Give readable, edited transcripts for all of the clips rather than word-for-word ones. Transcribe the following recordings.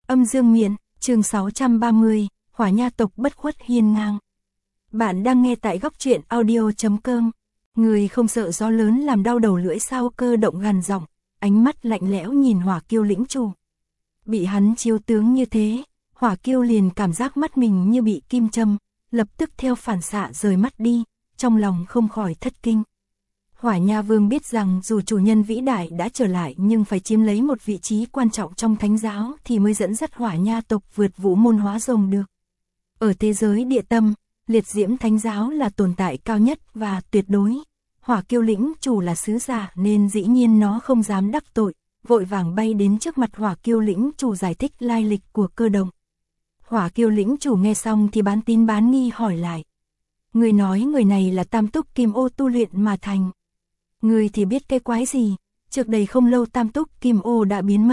Âm dương miện, chương 630, Hỏa Nha tộc bất khuất hiên ngang. Bạn đang nghe tại góc truyện audio.com. Người không sợ gió lớn làm đau đầu lưỡi sao Cơ Động gằn giọng, ánh mắt lạnh lẽo nhìn Hỏa Kiêu lĩnh chủ. Bị hắn chiếu tướng như thế, Hỏa Kiêu liền cảm giác mắt mình như bị kim châm, lập tức theo phản xạ rời mắt đi, trong lòng không khỏi thất kinh. Hỏa Nha Vương biết rằng dù chủ nhân vĩ đại đã trở lại nhưng phải chiếm lấy một vị trí quan trọng trong thánh giáo thì mới dẫn dắt Hỏa Nha tộc vượt vũ môn hóa rồng được. Ở thế giới địa tâm, liệt diễm thánh giáo là tồn tại cao nhất và tuyệt đối. Hỏa Kiêu lĩnh chủ là sứ giả nên dĩ nhiên nó không dám đắc tội, vội vàng bay đến trước mặt Hỏa Kiêu lĩnh chủ giải thích lai lịch của Cơ Động. Hỏa Kiêu lĩnh chủ nghe xong thì bán tín bán nghi hỏi lại. Người nói người này là Tam Túc Kim Ô tu luyện mà thành. Người thì biết cái quái gì, trước đây không lâu Tam Túc Kim Ô đã biến mất.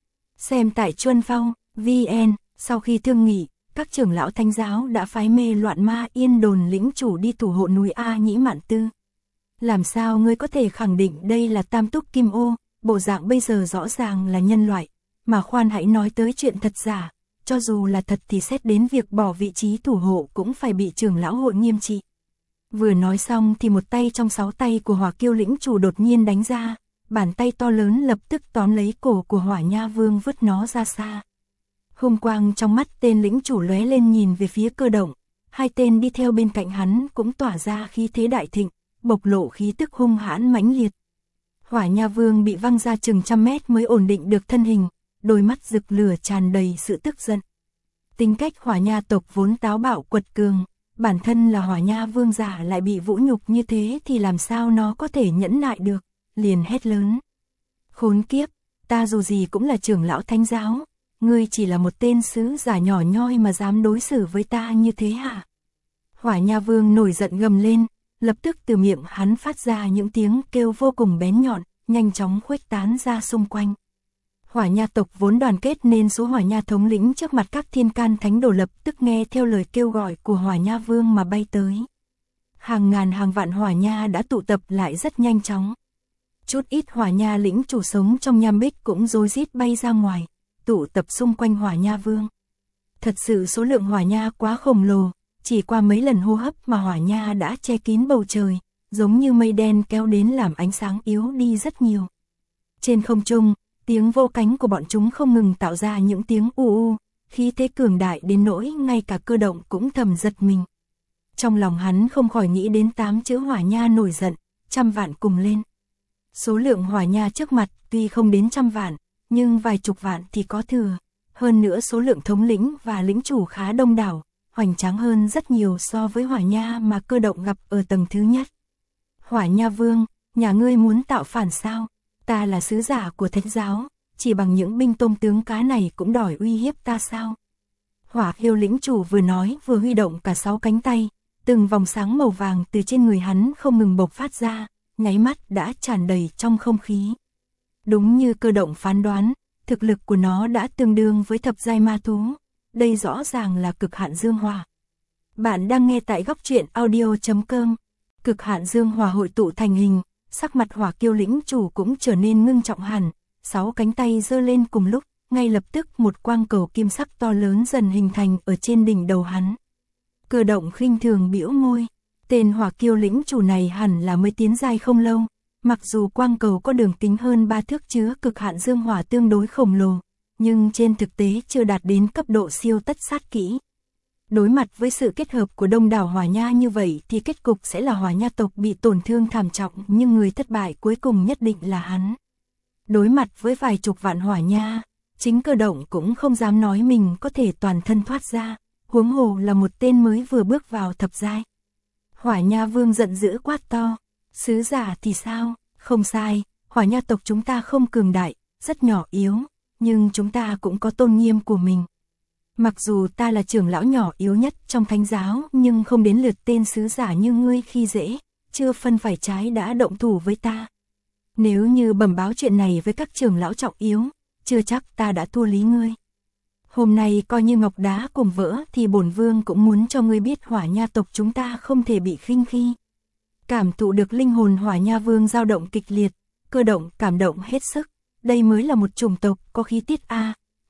Xem tại Chuân Phong, VN, sau khi thương nghị, các trưởng lão thánh giáo đã phái mê loạn ma Yên Đồn lĩnh chủ đi thủ hộ núi A Nhĩ Mạn Tư. Làm sao ngươi có thể khẳng định đây là Tam Túc Kim Ô, bộ dạng bây giờ rõ ràng là nhân loại, mà khoan hãy nói tới chuyện thật giả, cho dù là thật thì xét đến việc bỏ vị trí thủ hộ cũng phải bị trưởng lão hội nghiêm trị. Vừa nói xong thì một tay trong 6 tay của Hỏa Kiêu lĩnh chủ đột nhiên đánh ra, bàn tay to lớn lập tức tóm lấy cổ của Hỏa Nha Vương vứt nó ra xa. Hung quang trong mắt tên lĩnh chủ lóe lên nhìn về phía Cơ Động, hai tên đi theo bên cạnh hắn cũng tỏa ra khí thế đại thịnh, bộc lộ khí tức hung hãn mãnh liệt. Hỏa Nha Vương bị văng ra chừng trăm mét mới ổn định được thân hình, đôi mắt rực lửa tràn đầy sự tức giận. Tính cách Hỏa Nha tộc vốn táo bạo quật cường, bản thân là Hỏa Nha Vương giả lại bị vũ nhục như thế thì làm sao nó có thể nhẫn nại được, liền hét lớn. Khốn kiếp, ta dù gì cũng là trưởng lão thánh giáo, ngươi chỉ là một tên sứ giả nhỏ nhoi mà dám đối xử với ta như thế hả? Hỏa Nha Vương nổi giận gầm lên, lập tức từ miệng hắn phát ra những tiếng kêu vô cùng bén nhọn, nhanh chóng khuếch tán ra xung quanh. Hỏa Nha tộc vốn đoàn kết nên số Hỏa Nha thống lĩnh trước mặt các thiên can thánh đồ lập tức nghe theo lời kêu gọi của Hỏa Nha Vương mà bay tới. Hàng ngàn hàng vạn Hỏa Nha đã tụ tập lại rất nhanh chóng. Chút ít Hỏa Nha lĩnh chủ sống trong nham bích cũng rối rít bay ra ngoài, tụ tập xung quanh Hỏa Nha Vương. Thật sự số lượng Hỏa Nha quá khổng lồ, chỉ qua mấy lần hô hấp mà Hỏa Nha đã che kín bầu trời, giống như mây đen kéo đến làm ánh sáng yếu đi rất nhiều. Trên không trung, tiếng vỗ cánh của bọn chúng không ngừng tạo ra những tiếng u u, khí thế cường đại đến nỗi ngay cả Cơ Động cũng thầm giật mình. Trong lòng hắn không khỏi nghĩ đến 8 chữ Hỏa Nha nổi giận, trăm vạn cùng lên. Số lượng Hỏa Nha trước mặt tuy không đến trăm vạn, nhưng vài chục vạn thì có thừa. Hơn nữa số lượng thống lĩnh và lĩnh chủ khá đông đảo, hoành tráng hơn rất nhiều so với Hỏa Nha mà Cơ Động gặp ở tầng thứ nhất. Hỏa Nha Vương, nhà ngươi muốn tạo phản sao? Ta là sứ giả của thánh giáo, chỉ bằng những binh tôm tướng cá này cũng đòi uy hiếp ta sao? Hỏa Kiêu lĩnh chủ vừa nói vừa huy động cả 6 cánh tay, từng vòng sáng màu vàng từ trên người hắn không ngừng bộc phát ra, nháy mắt đã tràn đầy trong không khí. Đúng như Cơ Động phán đoán, thực lực của nó đã tương đương với thập giai ma thú, đây rõ ràng là cực hạn dương hỏa. Bạn đang nghe tại góc truyện audio.com. Cực hạn dương hỏa hội tụ thành hình, sắc mặt Hỏa Kiêu lĩnh chủ cũng trở nên ngưng trọng hẳn, 6 cánh tay giơ lên cùng lúc, ngay lập tức một quang cầu kim sắc to lớn dần hình thành ở trên đỉnh đầu hắn. Cơ Động khinh thường bĩu môi, tên Hỏa Kiêu lĩnh chủ này hẳn là mới tiến giai không lâu, mặc dù quang cầu có đường kính hơn 3 thước chứa cực hạn dương hỏa tương đối khổng lồ, nhưng trên thực tế chưa đạt đến cấp độ siêu tất sát kỹ. Đối mặt với sự kết hợp của đông đảo Hỏa Nha như vậy thì kết cục sẽ là Hỏa Nha tộc bị tổn thương thảm trọng, nhưng người thất bại cuối cùng nhất định là hắn. Đối mặt với vài chục vạn Hỏa Nha, chính Cơ Động cũng không dám nói mình có thể toàn thân thoát ra, huống hồ là một tên mới vừa bước vào thập giai. Hỏa Nha Vương giận dữ quát to, sứ giả thì sao? Không sai, Hỏa Nha tộc chúng ta không cường đại, rất nhỏ yếu, nhưng chúng ta cũng có tôn nghiêm của mình. Mặc dù ta là trưởng lão nhỏ yếu nhất trong thánh giáo nhưng không đến lượt tên sứ giả như ngươi khi dễ, chưa phân phải trái đã động thủ với ta. Nếu như bẩm báo chuyện này với các trưởng lão trọng yếu, chưa chắc ta đã thua lý ngươi. Hôm nay coi như ngọc đá cùng vỡ thì bổn vương cũng muốn cho ngươi biết Hỏa Nha tộc chúng ta không thể bị khinh khi. Cảm thụ được linh hồn Hỏa Nha Vương dao động kịch liệt, Cơ Động cảm động hết sức. Đây mới là một chủng tộc có khí tiết a,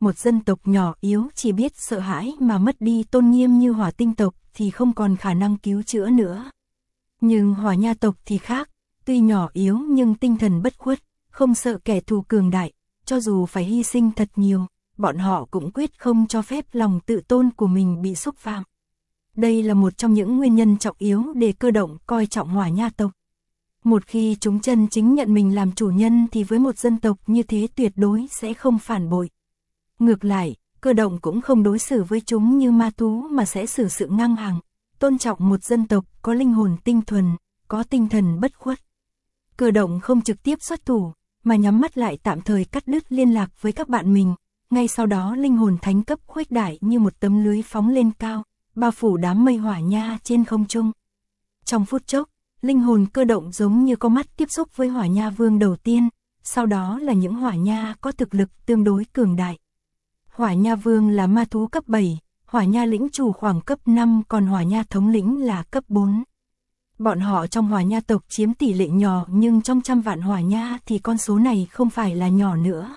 một dân tộc nhỏ yếu chỉ biết sợ hãi mà mất đi tôn nghiêm như Hỏa Tinh tộc thì không còn khả năng cứu chữa nữa. Nhưng Hỏa Nha tộc thì khác, tuy nhỏ yếu nhưng tinh thần bất khuất, không sợ kẻ thù cường đại, cho dù phải hy sinh thật nhiều, bọn họ cũng quyết không cho phép lòng tự tôn của mình bị xúc phạm. Đây là một trong những nguyên nhân trọng yếu để Cơ Động coi trọng Hỏa Nha tộc. Một khi chúng chân chính nhận mình làm chủ nhân thì với một dân tộc như thế tuyệt đối sẽ không phản bội. Ngược lại, Cơ Động cũng không đối xử với chúng như ma thú mà sẽ xử sự ngang hàng, tôn trọng một dân tộc có linh hồn tinh thuần, có tinh thần bất khuất. Cơ Động không trực tiếp xuất thủ, mà nhắm mắt lại tạm thời cắt đứt liên lạc với các bạn mình, ngay sau đó linh hồn thánh cấp khuếch đại như một tấm lưới phóng lên cao, bao phủ đám mây hỏa nha trên không trung. Trong phút chốc, linh hồn Cơ Động giống như có mắt tiếp xúc với Hỏa Nha Vương đầu tiên, sau đó là những hỏa nha có thực lực tương đối cường đại. Hỏa Nha Vương là ma thú cấp 7, Hỏa Nha lĩnh chủ khoảng cấp 5, còn Hỏa Nha thống lĩnh là cấp 4. Bọn họ trong Hỏa Nha tộc chiếm tỷ lệ nhỏ, nhưng trong trăm vạn hỏa nha thì con số này không phải là nhỏ nữa.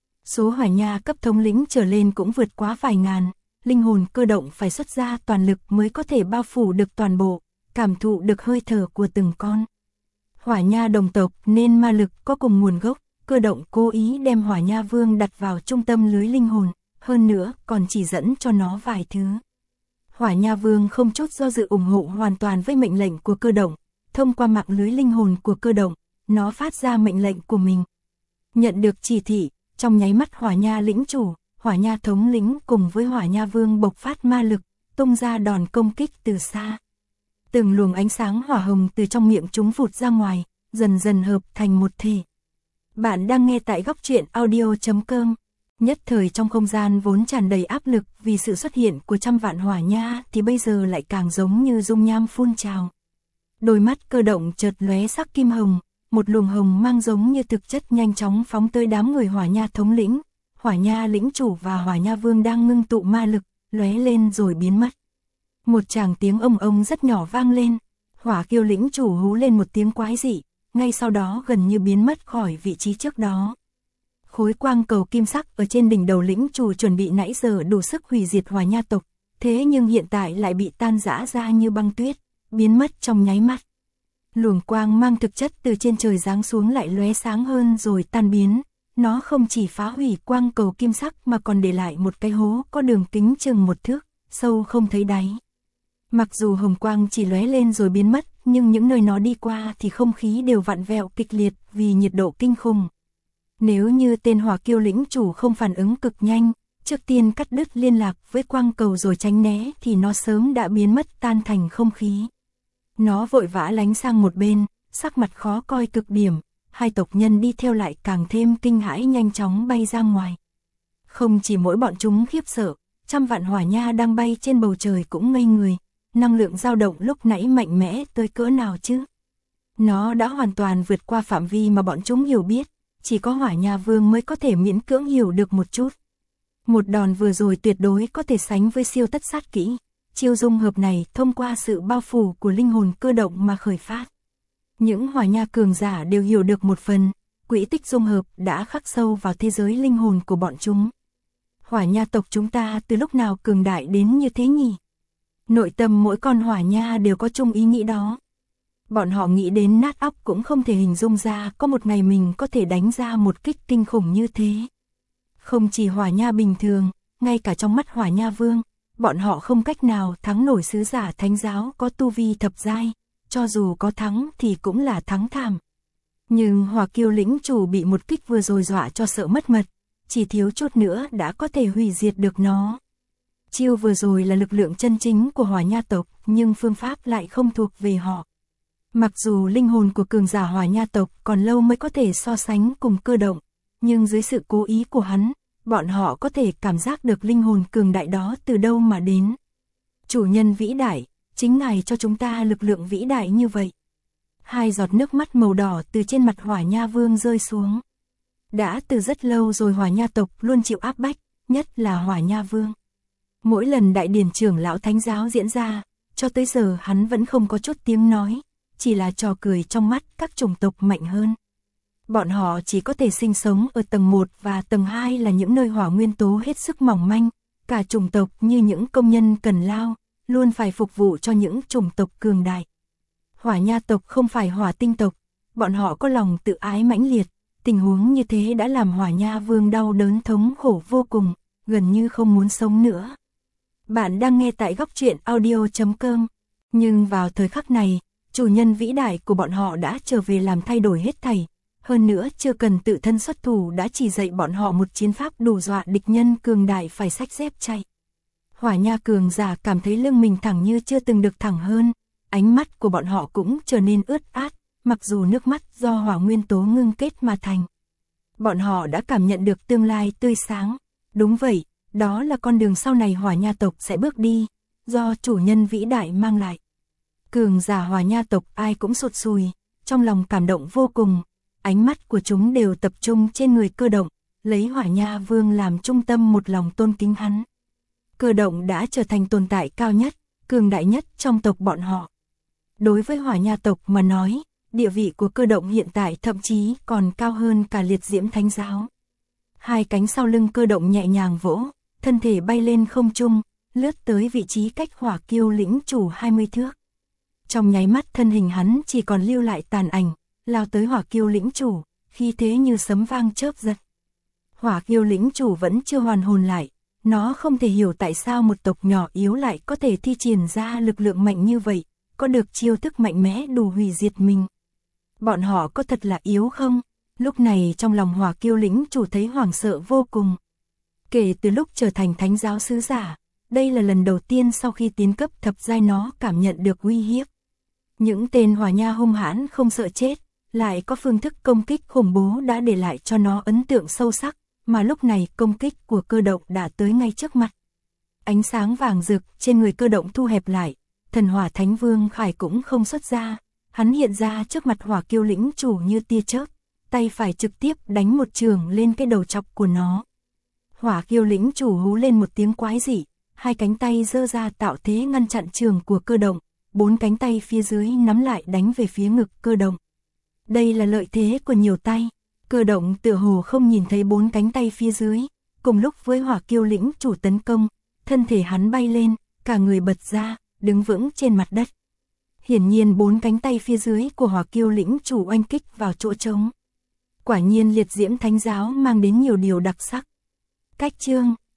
Số hỏa nha cấp thống lĩnh trở lên cũng vượt quá vài ngàn, linh hồn Cơ Động phải xuất ra toàn lực mới có thể bao phủ được toàn bộ, cảm thụ được hơi thở của từng con. Hỏa Nha đồng tộc nên ma lực có cùng nguồn gốc, Cơ Động cố ý đem Hỏa Nha Vương đặt vào trung tâm lưới linh hồn, hơn nữa còn chỉ dẫn cho nó vài thứ. Hỏa Nha Vương không chút do dự ủng hộ hoàn toàn với mệnh lệnh của Cơ Động, thông qua mạng lưới linh hồn của Cơ Động, nó phát ra mệnh lệnh của mình. Nhận được chỉ thị, trong nháy mắt Hỏa Nha lĩnh chủ, Hỏa Nha thống lĩnh cùng với Hỏa Nha Vương bộc phát ma lực, tung ra đòn công kích từ xa. Từng luồng ánh sáng hỏa hồng từ trong miệng chúng vụt ra ngoài, dần dần hợp thành một thể. Bạn đang nghe tại Góc Truyện Audio.com. Nhất thời trong không gian vốn tràn đầy áp lực vì sự xuất hiện của trăm vạn hỏa nha thì bây giờ lại càng giống như dung nham phun trào. Đôi mắt Cơ Động chợt lóe sắc kim hồng, một luồng hồng mang giống như thực chất nhanh chóng phóng tới đám người Hỏa Nha thống lĩnh, Hỏa Nha lĩnh chủ và Hỏa Nha Vương đang ngưng tụ ma lực, lóe lên rồi biến mất. Một tràng tiếng ông ông rất nhỏ vang lên, Hỏa Kiêu lĩnh chủ hú lên một tiếng quái dị, ngay sau đó gần như biến mất khỏi vị trí trước đó. Khối quang cầu kim sắc ở trên đỉnh đầu lĩnh chủ chuẩn bị nãy giờ đủ sức hủy diệt Hỏa Nha tộc, thế nhưng hiện tại lại bị tan rã ra như băng tuyết, biến mất trong nháy mắt. Luồng quang mang thực chất từ trên trời giáng xuống lại lóe sáng hơn rồi tan biến, nó không chỉ phá hủy quang cầu kim sắc mà còn để lại một cái hố có đường kính chừng 1 thước, sâu không thấy đáy. Mặc dù hồng quang chỉ lóe lên rồi biến mất, nhưng những nơi nó đi qua thì không khí đều vặn vẹo kịch liệt vì nhiệt độ kinh khủng. Nếu như tên Hỏa Kiêu lĩnh chủ không phản ứng cực nhanh, trước tiên cắt đứt liên lạc với quang cầu rồi tránh né thì nó sớm đã biến mất tan thành không khí. Nó vội vã lánh sang một bên, sắc mặt khó coi cực điểm, hai tộc nhân đi theo lại càng thêm kinh hãi nhanh chóng bay ra ngoài. Không chỉ mỗi bọn chúng khiếp sợ, trăm vạn hỏa nha đang bay trên bầu trời cũng ngây người, năng lượng dao động lúc nãy mạnh mẽ tới cỡ nào chứ? Nó đã hoàn toàn vượt qua phạm vi mà bọn chúng hiểu biết, chỉ có Hỏa Nha Vương mới có thể miễn cưỡng hiểu được một chút. Một đòn vừa rồi tuyệt đối có thể sánh với siêu tất sát kỹ, chiêu dung hợp này thông qua sự bao phủ của linh hồn Cơ Động mà khởi phát. Những hỏa nha cường giả đều hiểu được một phần, quỹ tích dung hợp đã khắc sâu vào thế giới linh hồn của bọn chúng. Hỏa nha tộc chúng ta từ lúc nào cường đại đến như thế nhỉ? Nội tâm mỗi con hỏa nha đều có chung ý nghĩ đó. Bọn họ nghĩ đến nát óc cũng không thể hình dung ra có một ngày mình có thể đánh ra một kích kinh khủng như thế. Không chỉ hỏa nha bình thường, ngay cả trong mắt Hỏa Nha Vương, bọn họ không cách nào thắng nổi sứ giả thánh giáo có tu vi thập giai, cho dù có thắng thì cũng là thắng thảm. Nhưng Hỏa Kiêu lĩnh chủ bị một kích vừa rồi dọa cho sợ mất mật, chỉ thiếu chút nữa đã có thể hủy diệt được nó. Chiêu vừa rồi là lực lượng chân chính của Hỏa Nha tộc, nhưng phương pháp lại không thuộc về họ. Mặc dù linh hồn của cường giả Hỏa Nha tộc còn lâu mới có thể so sánh cùng Cơ Động, nhưng dưới sự cố ý của hắn, bọn họ có thể cảm giác được linh hồn cường đại đó từ đâu mà đến. Chủ nhân vĩ đại, chính ngài cho chúng ta lực lượng vĩ đại như vậy. Hai giọt nước mắt màu đỏ từ trên mặt Hỏa Nha Vương rơi xuống. Đã từ rất lâu rồi Hỏa Nha tộc luôn chịu áp bách, nhất là Hỏa Nha Vương. Mỗi lần đại điển trưởng lão thánh giáo diễn ra, cho tới giờ hắn vẫn không có chút tiếng nói, chỉ là trò cười trong mắt các chủng tộc mạnh hơn. Bọn họ chỉ có thể sinh sống ở tầng 1 và tầng 2 là những nơi hỏa nguyên tố hết sức mỏng manh, cả chủng tộc như những công nhân cần lao, luôn phải phục vụ cho những chủng tộc cường đại. Hỏa nha tộc không phải hỏa tinh tộc, bọn họ có lòng tự ái mãnh liệt, tình huống như thế đã làm Hỏa Nha Vương đau đớn thống khổ vô cùng, gần như không muốn sống nữa. Bạn đang nghe tại góc truyện audio.com, nhưng vào thời khắc này, chủ nhân vĩ đại của bọn họ đã trở về làm thay đổi hết thảy, hơn nữa chưa cần tự thân xuất thủ đã chỉ dạy bọn họ một chiến pháp đủ dọa địch nhân cường đại phải xách dép chạy. Hỏa Nha cường giả cảm thấy lưng mình thẳng như chưa từng được thẳng hơn, ánh mắt của bọn họ cũng trở nên ướt át, mặc dù nước mắt do hỏa nguyên tố ngưng kết mà thành. Bọn họ đã cảm nhận được tương lai tươi sáng. Đúng vậy, đó là con đường sau này Hỏa Nha tộc sẽ bước đi, do chủ nhân vĩ đại mang lại. Cường giả Hỏa Nha tộc ai cũng sụt sùi, trong lòng cảm động vô cùng, ánh mắt của chúng đều tập trung trên người Cơ Động, lấy Hỏa Nha Vương làm trung tâm một lòng tôn kính hắn. Cơ Động đã trở thành tồn tại cao nhất, cường đại nhất trong tộc bọn họ. Đối với Hỏa Nha tộc mà nói, địa vị của Cơ Động hiện tại thậm chí còn cao hơn cả Liệt Diễm Thánh Giáo. Hai cánh sau lưng Cơ Động nhẹ nhàng vỗ, thân thể bay lên không trung, lướt tới vị trí cách Hỏa Kiêu lĩnh chủ 20 thước. Trong nháy mắt thân hình hắn chỉ còn lưu lại tàn ảnh, lao tới Hỏa Kiêu lĩnh chủ, khí thế như sấm vang chớp giật. Hỏa Kiêu lĩnh chủ vẫn chưa hoàn hồn lại, nó không thể hiểu tại sao một tộc nhỏ yếu lại có thể thi triển ra lực lượng mạnh như vậy, có được chiêu thức mạnh mẽ đủ hủy diệt mình. Bọn họ có thật là yếu không? Lúc này trong lòng Hỏa Kiêu lĩnh chủ thấy hoảng sợ vô cùng. Kể từ lúc trở thành thánh giáo sứ giả, đây là lần đầu tiên sau khi tiến cấp thập giai nó cảm nhận được uy hiếp. Những tên Hỏa Nha hung hãn không sợ chết, lại có phương thức công kích khủng bố đã để lại cho nó ấn tượng sâu sắc, mà lúc này công kích của Cơ Động đã tới ngay trước mặt. Ánh sáng vàng rực trên người Cơ Động thu hẹp lại, thần Hỏa Thánh Vương Khải cũng không xuất ra, hắn hiện ra trước mặt Hỏa Kiêu lĩnh chủ như tia chớp, tay phải trực tiếp đánh một chưởng lên cái đầu chọc của nó. Hỏa Kiêu lĩnh chủ hú lên một tiếng quái dị, hai cánh tay giơ ra tạo thế ngăn chặn chưởng của Cơ Động, bốn cánh tay phía dưới nắm lại đánh về phía ngực Cơ Động. Đây là lợi thế của nhiều tay. Cơ Động tựa hồ không nhìn thấy bốn cánh tay phía dưới, cùng lúc với Hỏa Kiêu lĩnh chủ tấn công, thân thể hắn bay lên, cả người bật ra, đứng vững trên mặt đất. Hiển nhiên bốn cánh tay phía dưới của Hỏa Kiêu lĩnh chủ oanh kích vào chỗ trống. Quả nhiên Liệt Diễm Thánh Giáo mang đến nhiều điều đặc sắc. Cách chương,